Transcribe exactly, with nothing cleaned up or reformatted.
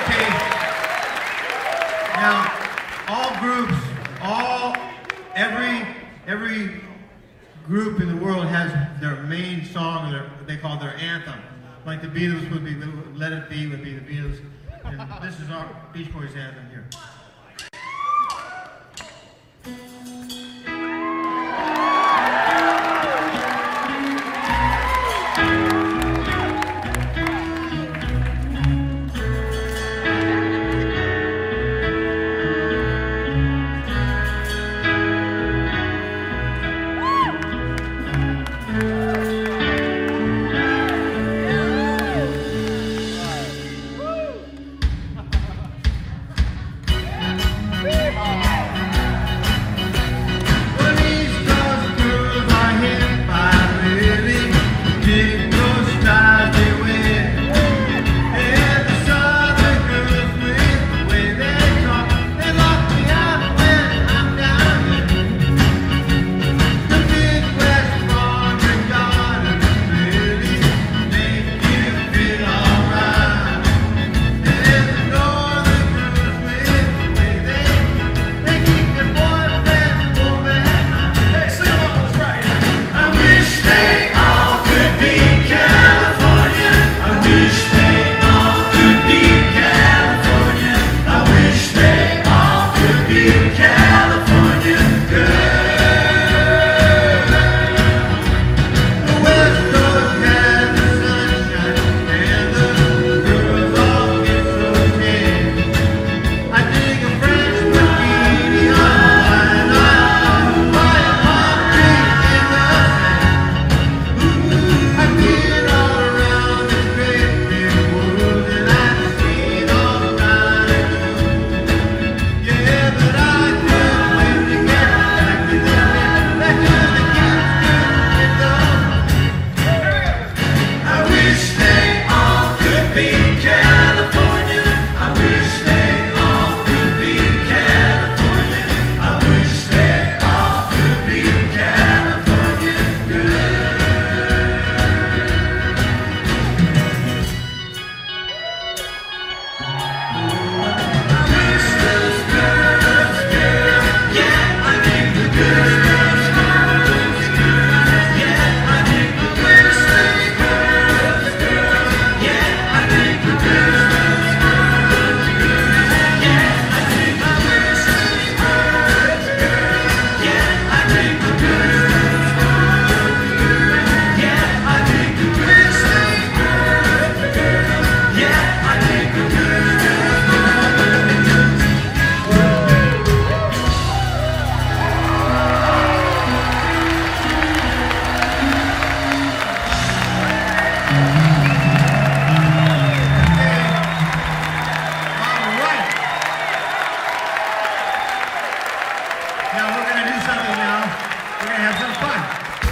Okay. Now, all groups, all, every, every group in the world has their main song, their, what they call their anthem. Like the Beatles would be, Let It Be would be the Beatles. And this is our Beach Boys anthem here.